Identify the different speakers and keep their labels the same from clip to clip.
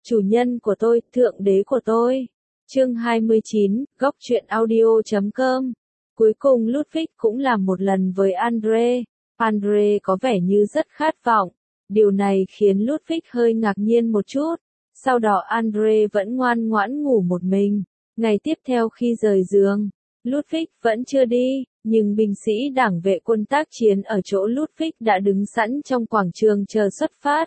Speaker 1: chủ nhân của tôi, thượng đế của tôi. Chương 29, góc truyện audio.com. Cuối cùng Ludwig cũng làm một lần với Andre. Andre có vẻ như rất khát vọng. Điều này khiến Ludwig hơi ngạc nhiên một chút. Sau đó Andre vẫn ngoan ngoãn ngủ một mình. Ngày tiếp theo khi rời giường, Ludwig vẫn chưa đi, nhưng binh sĩ đảng vệ quân tác chiến ở chỗ Ludwig đã đứng sẵn trong quảng trường chờ xuất phát.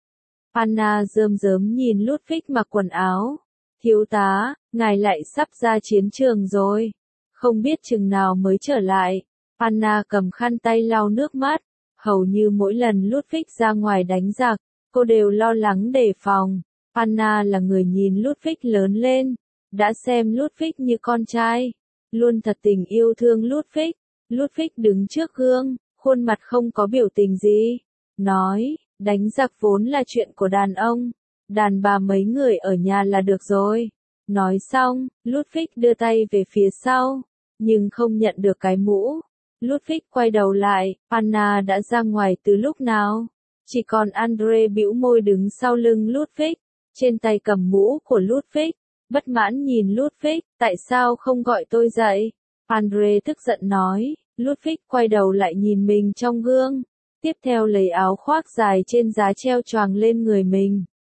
Speaker 1: Anna rơm rớm nhìn Ludwig mặc quần áo. Thiếu tá, ngài lại sắp ra chiến trường rồi. Không biết chừng nào mới trở lại. Anna cầm khăn tay lau nước mắt. Hầu như mỗi lần Ludwig ra ngoài đánh giặc, cô đều lo lắng đề phòng. Anna là người nhìn Ludwig lớn lên, đã xem Ludwig như con trai, luôn thật tình yêu thương Ludwig. Ludwig đứng trước gương, khuôn mặt không có biểu tình gì, nói, đánh giặc vốn là chuyện của đàn ông, đàn bà mấy người ở nhà là được rồi. Nói xong, Ludwig đưa tay về phía sau, nhưng không nhận được cái mũ. Ludwig quay đầu lại, Anna đã ra ngoài từ lúc nào? Chỉ còn Andre bĩu môi đứng sau lưng Ludwig, trên tay cầm mũ của Ludwig, bất mãn nhìn Ludwig, tại sao không gọi tôi dậy? Andre tức giận nói. Ludwig quay đầu lại nhìn mình trong gương, tiếp theo lấy áo khoác dài trên giá treo choàng lên người mình.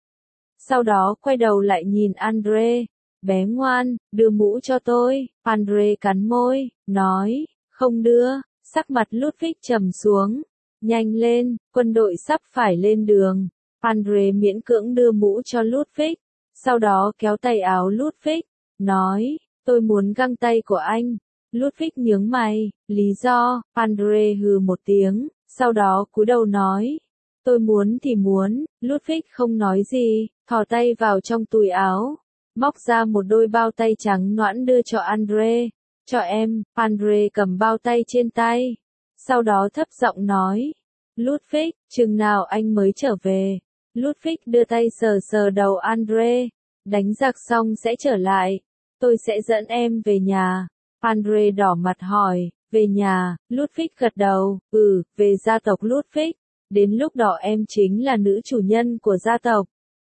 Speaker 1: Sau đó quay đầu lại nhìn Andre, bé ngoan, đưa mũ cho tôi. Andre cắn môi, nói, không đưa. Sắc mặt Ludwig trầm xuống, nhanh lên, quân đội sắp phải lên đường. Andre miễn cưỡng đưa mũ cho Ludwig, sau đó kéo tay áo Ludwig, nói, tôi muốn găng tay của anh. Ludwig nhướng mày, lý do? Andre hừ một tiếng, sau đó cúi đầu nói, tôi muốn thì muốn. Ludwig không nói gì, thò tay vào trong túi áo, móc ra một đôi bao tay trắng nõn đưa cho Andre. Cho em. Andre cầm bao tay trên tay, sau đó thấp giọng nói, Ludwig, chừng nào anh mới trở về? Ludwig đưa tay sờ sờ đầu Andre, đánh giặc xong sẽ trở lại, tôi sẽ dẫn em về nhà. Andre đỏ mặt hỏi, về nhà? Ludwig gật đầu, về gia tộc Ludwig, đến lúc đó em chính là nữ chủ nhân của gia tộc.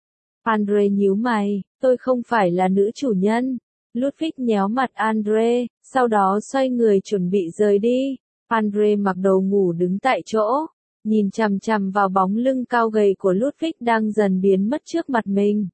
Speaker 1: Andre nhíu mày, tôi không phải là nữ chủ nhân. Ludwig nhéo mặt Andre, sau đó xoay người chuẩn bị rời đi. Andre mặc đồ ngủ đứng tại chỗ, nhìn chằm chằm vào bóng lưng cao gầy của Ludwig đang dần biến mất trước mặt mình.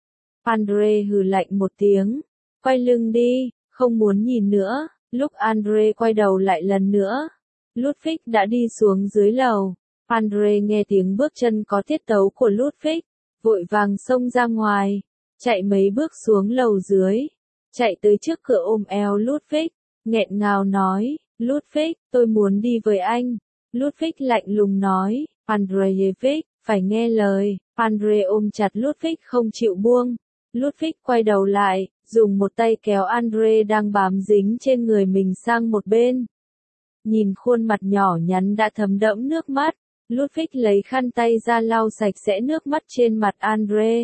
Speaker 1: Andre hừ lạnh một tiếng, quay lưng đi, không muốn nhìn nữa. Lúc Andre quay đầu lại lần nữa, Ludwig đã đi xuống dưới lầu. Andre nghe tiếng bước chân có tiết tấu của Ludwig, vội vàng xông ra ngoài, chạy mấy bước xuống lầu dưới, chạy tới trước cửa ôm eo Ludwig, nghẹn ngào nói, Ludwig, tôi muốn đi với anh. Ludwig lạnh lùng nói, Andreevich, phải nghe lời. Andre ôm chặt Ludwig không chịu buông. Ludwig quay đầu lại, dùng một tay kéo Andre đang bám dính trên người mình sang một bên. Nhìn khuôn mặt nhỏ nhắn đã thấm đẫm nước mắt, Ludwig lấy khăn tay ra lau sạch sẽ nước mắt trên mặt Andre.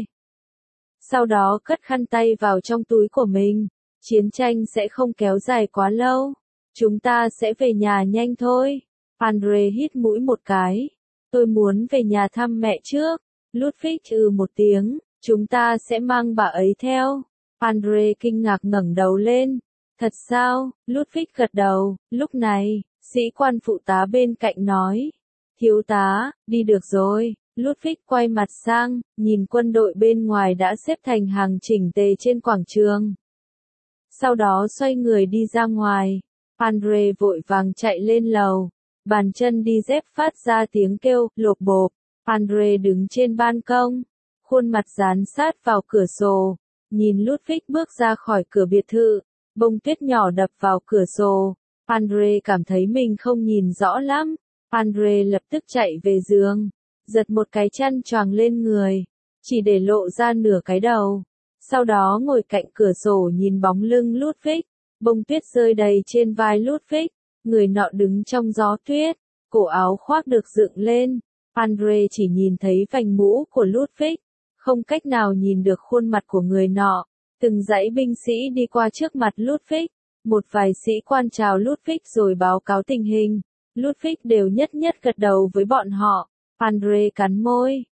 Speaker 1: Sau đó cất khăn tay vào trong túi của mình. Chiến tranh sẽ không kéo dài quá lâu. Chúng ta sẽ về nhà nhanh thôi. Andre hít mũi một cái. Tôi muốn về nhà thăm mẹ trước. Ludwig một tiếng. Chúng ta sẽ mang bà ấy theo. Andre kinh ngạc ngẩng đầu lên. Thật sao? Ludwig gật đầu. Lúc này, sĩ quan phụ tá bên cạnh nói. Thiếu tá, đi được rồi. Ludwig quay mặt sang, nhìn quân đội bên ngoài đã xếp thành hàng chỉnh tề trên quảng trường. Sau đó xoay người đi ra ngoài. Andre vội vàng chạy lên lầu. Bàn chân đi dép phát ra tiếng kêu, lộp bộp. Andre đứng trên ban công, khuôn mặt dán sát vào cửa sổ, nhìn Ludwig bước ra khỏi cửa biệt thự, bông tuyết nhỏ đập vào cửa sổ. Andre cảm thấy mình không nhìn rõ lắm. Andre lập tức chạy về giường, giật một cái chăn choàng lên người, chỉ để lộ ra nửa cái đầu. Sau đó ngồi cạnh cửa sổ nhìn bóng lưng Ludwig, bông tuyết rơi đầy trên vai Ludwig, người nọ đứng trong gió tuyết, cổ áo khoác được dựng lên. Andre chỉ nhìn thấy vành mũ của Ludwig, không cách nào nhìn được khuôn mặt của người nọ. Từng dãy binh sĩ đi qua trước mặt Ludwig, một vài sĩ quan chào Ludwig rồi báo cáo tình hình. Ludwig đều nhất nhất gật đầu với bọn họ. Andre cắn môi,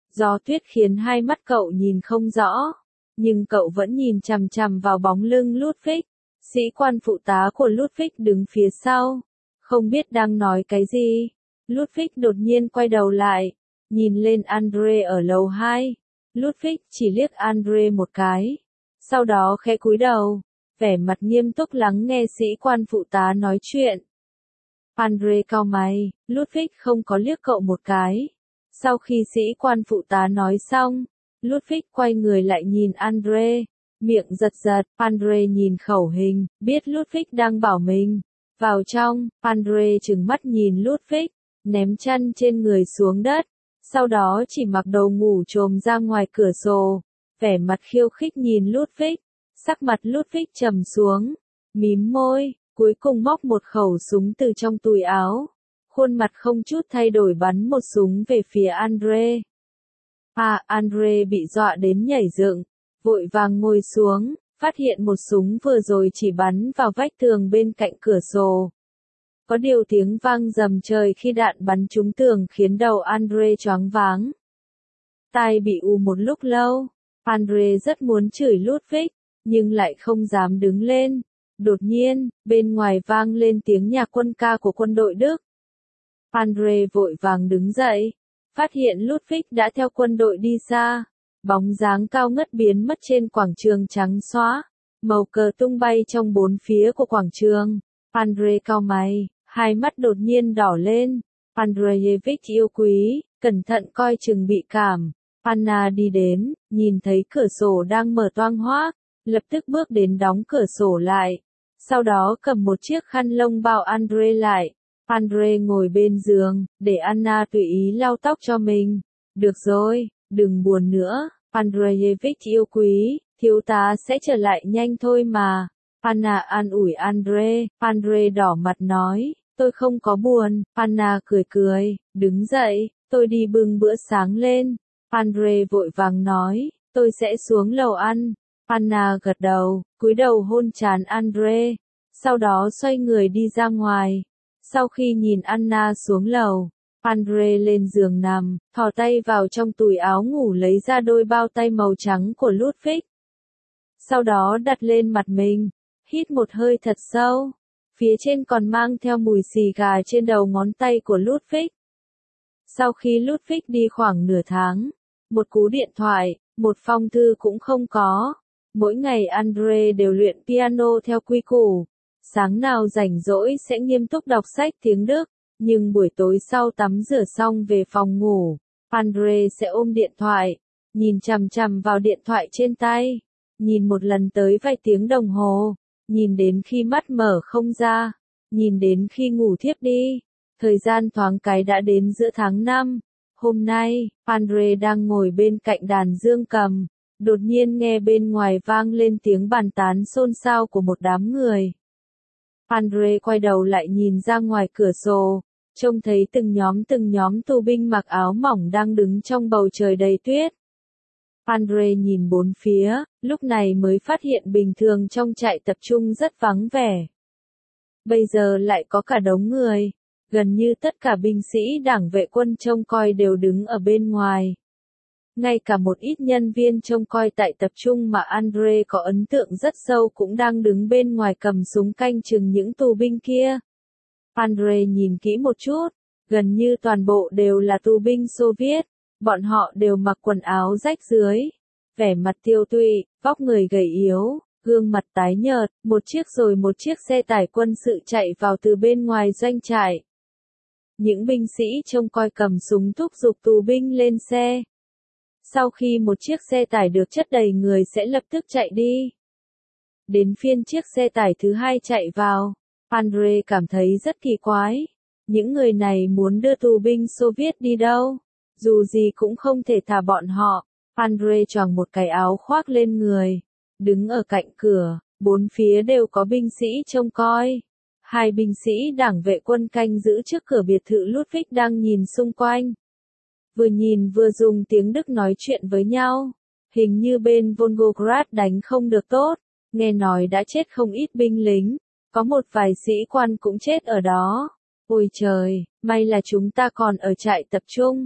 Speaker 1: Gió tuyết khiến hai mắt cậu nhìn không rõ, nhưng cậu vẫn nhìn chằm chằm vào bóng lưng Ludwig. Sĩ quan phụ tá của Ludwig đứng phía sau, không biết đang nói cái gì. Ludwig đột nhiên quay đầu lại, nhìn lên Andre ở lầu 2. Ludwig chỉ liếc Andre một cái, sau đó khẽ cúi đầu, vẻ mặt nghiêm túc lắng nghe sĩ quan phụ tá nói chuyện. Andre cau mày, Ludwig không có liếc cậu một cái. Sau khi sĩ quan phụ tá nói xong, Ludwig quay người lại nhìn Andre, miệng giật giật. Andre nhìn khẩu hình, biết Ludwig đang bảo mình vào trong. Andre trừng mắt nhìn Ludwig, ném chăn trên người xuống đất, sau đó chỉ mặc đồ ngủ chồm ra ngoài cửa sổ, vẻ mặt khiêu khích nhìn Ludwig. Sắc mặt Ludwig trầm xuống, mím môi, cuối cùng móc một khẩu súng từ trong túi áo, khuôn mặt không chút thay đổi bắn một súng về phía Andre. Andre bị dọa đến nhảy dựng, vội vàng ngồi xuống, phát hiện một súng vừa rồi chỉ bắn vào vách tường bên cạnh cửa sổ. Có điều tiếng vang rầm trời khi đạn bắn trúng tường khiến đầu Andre choáng váng. Tai bị ù một lúc lâu, Andre rất muốn chửi Ludwig, nhưng lại không dám đứng lên. Đột nhiên, bên ngoài vang lên tiếng nhạc quân ca của quân đội Đức. Andre vội vàng đứng dậy, phát hiện Ludwig đã theo quân đội đi xa. Bóng dáng cao ngất biến mất trên quảng trường trắng xóa, màu cờ tung bay trong bốn phía của quảng trường. Andre cau mày, hai mắt đột nhiên đỏ lên. Andreyevich yêu quý, cẩn thận coi chừng bị cảm. Anna đi đến, nhìn thấy cửa sổ đang mở toang hoác, lập tức bước đến đóng cửa sổ lại. Sau đó cầm một chiếc khăn lông bao Andre lại. Andre ngồi bên giường, để Anna tùy ý lau tóc cho mình. Được rồi, đừng buồn nữa, Andreyevich yêu quý, thiếu tá sẽ trở lại nhanh thôi mà. Anna an ủi Andre. Andre đỏ mặt nói, tôi không có buồn. Anna cười cười, đứng dậy, tôi đi bưng bữa sáng lên. Andre vội vàng nói, tôi sẽ xuống lầu ăn. Anna gật đầu, cúi đầu hôn trán Andre, sau đó xoay người đi ra ngoài. Sau khi nhìn Anna xuống lầu, Andre lên giường nằm, thò tay vào trong túi áo ngủ lấy ra đôi bao tay màu trắng của Ludwig. Sau đó đặt lên mặt mình, hít một hơi thật sâu, phía trên còn mang theo mùi xì gà trên đầu ngón tay của Ludwig. Sau khi Ludwig đi khoảng nửa tháng, một cú điện thoại, một phong thư cũng không có. Mỗi ngày Andre đều luyện piano theo quy củ. Sáng nào rảnh rỗi sẽ nghiêm túc đọc sách tiếng Đức, nhưng buổi tối sau tắm rửa xong về phòng ngủ, Andre sẽ ôm điện thoại, nhìn chằm chằm vào điện thoại trên tay, nhìn một lần tới vài tiếng đồng hồ, nhìn đến khi mắt mở không ra, nhìn đến khi ngủ thiếp đi. Thời gian thoáng cái đã đến giữa tháng 5. Hôm nay, Andre đang ngồi bên cạnh đàn dương cầm, đột nhiên nghe bên ngoài vang lên tiếng bàn tán xôn xao của một đám người. Andre quay đầu lại nhìn ra ngoài cửa sổ, trông thấy từng nhóm tù binh mặc áo mỏng đang đứng trong bầu trời đầy tuyết. Andre nhìn bốn phía, lúc này mới phát hiện bình thường trong trại tập trung rất vắng vẻ. Bây giờ lại có cả đống người, gần như tất cả binh sĩ đảng vệ quân trông coi đều đứng ở bên ngoài. Ngay cả một ít nhân viên trông coi tại tập trung mà Andre có ấn tượng rất sâu cũng đang đứng bên ngoài cầm súng canh chừng những tù binh kia. Andre nhìn kỹ một chút, gần như toàn bộ đều là tù binh Xô Viết, bọn họ đều mặc quần áo rách rưới, vẻ mặt tiêu tụy, vóc người gầy yếu, gương mặt tái nhợt, một chiếc xe tải quân sự chạy vào từ bên ngoài doanh trại. Những binh sĩ trông coi cầm súng thúc giục tù binh lên xe. Sau khi một chiếc xe tải được chất đầy người sẽ lập tức chạy đi. Đến phiên chiếc xe tải thứ hai chạy vào, Andre cảm thấy rất kỳ quái. Những người này muốn đưa tù binh Xô Viết đi đâu? Dù gì cũng không thể thả bọn họ. Andre choàng một cái áo khoác lên người, đứng ở cạnh cửa, bốn phía đều có binh sĩ trông coi. Hai binh sĩ đảng vệ quân canh giữ trước cửa biệt thự Ludwig đang nhìn xung quanh. Vừa nhìn vừa dùng tiếng Đức nói chuyện với nhau. Hình như bên Volgograd đánh không được tốt, nghe nói đã chết không ít binh lính, có một vài sĩ quan cũng chết ở đó. Ôi trời, may là chúng ta còn ở trại tập trung.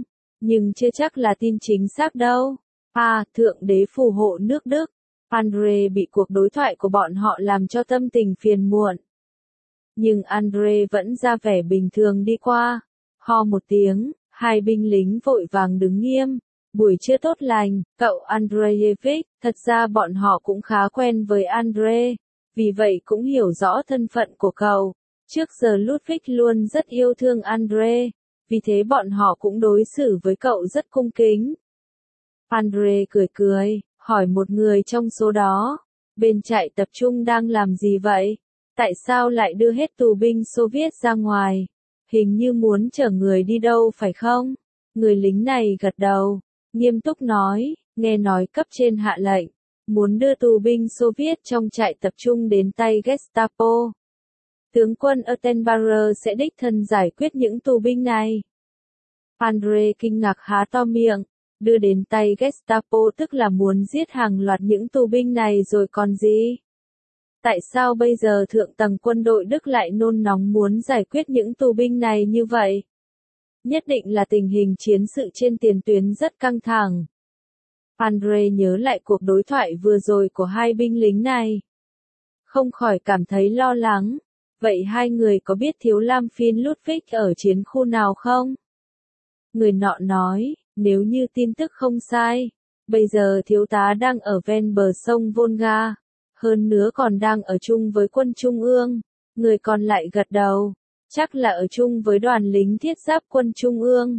Speaker 1: nhưng chưa chắc là tin chính xác đâu. Thượng đế phù hộ nước Đức. Andre bị cuộc đối thoại của bọn họ làm cho tâm tình phiền muộn. Nhưng Andre vẫn ra vẻ bình thường đi qua. Ho một tiếng, hai binh lính vội vàng đứng nghiêm. Buổi trưa tốt lành, cậu Andreevich. Thật ra bọn họ cũng khá quen với Andre, vì vậy cũng hiểu rõ thân phận của cậu. Trước giờ Ludwig luôn rất yêu thương Andre, vì thế bọn họ cũng đối xử với cậu rất cung kính. Andre cười cười, hỏi một người trong số đó, bên trại tập trung đang làm gì vậy? Tại sao lại đưa hết tù binh Xô Viết ra ngoài? Hình như muốn chở người đi đâu phải không? Người lính này gật đầu, nghiêm túc nói, nghe nói cấp trên hạ lệnh, muốn đưa tù binh Xô Viết trong trại tập trung đến tay Gestapo. Tướng quân Ottenbauer sẽ đích thân giải quyết những tù binh này. Andre kinh ngạc há to miệng, đưa đến tay Gestapo tức là muốn giết hàng loạt những tù binh này rồi còn gì? Tại sao bây giờ thượng tầng quân đội Đức lại nôn nóng muốn giải quyết những tù binh này như vậy? Nhất định là tình hình chiến sự trên tiền tuyến rất căng thẳng. Andre nhớ lại cuộc đối thoại vừa rồi của hai binh lính này. Không khỏi cảm thấy lo lắng. Vậy hai người có biết thiếu Lam Phiên Ludwig ở chiến khu nào không? Người nọ nói, nếu như tin tức không sai, bây giờ thiếu tá đang ở ven bờ sông Volga, hơn nữa còn đang ở chung với quân Trung ương. Người còn lại gật đầu, chắc là ở chung với đoàn lính thiết giáp quân Trung ương.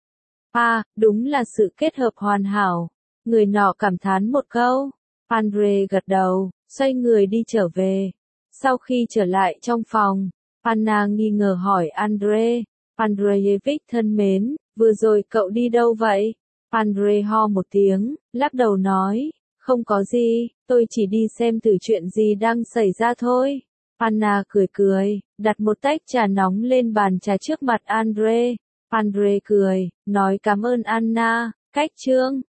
Speaker 1: Đúng là sự kết hợp hoàn hảo. Người nọ cảm thán một câu. Andre gật đầu, xoay người đi trở về. Sau khi trở lại trong phòng, Anna nghi ngờ hỏi Andre. Andreevich thân mến, vừa rồi cậu đi đâu vậy? Andre ho một tiếng, lắc đầu nói, không có gì, tôi chỉ đi xem thử chuyện gì đang xảy ra thôi. Anna cười cười, đặt một tách trà nóng lên bàn trà trước mặt Andre. Andre cười, nói cảm ơn Anna, cách chương.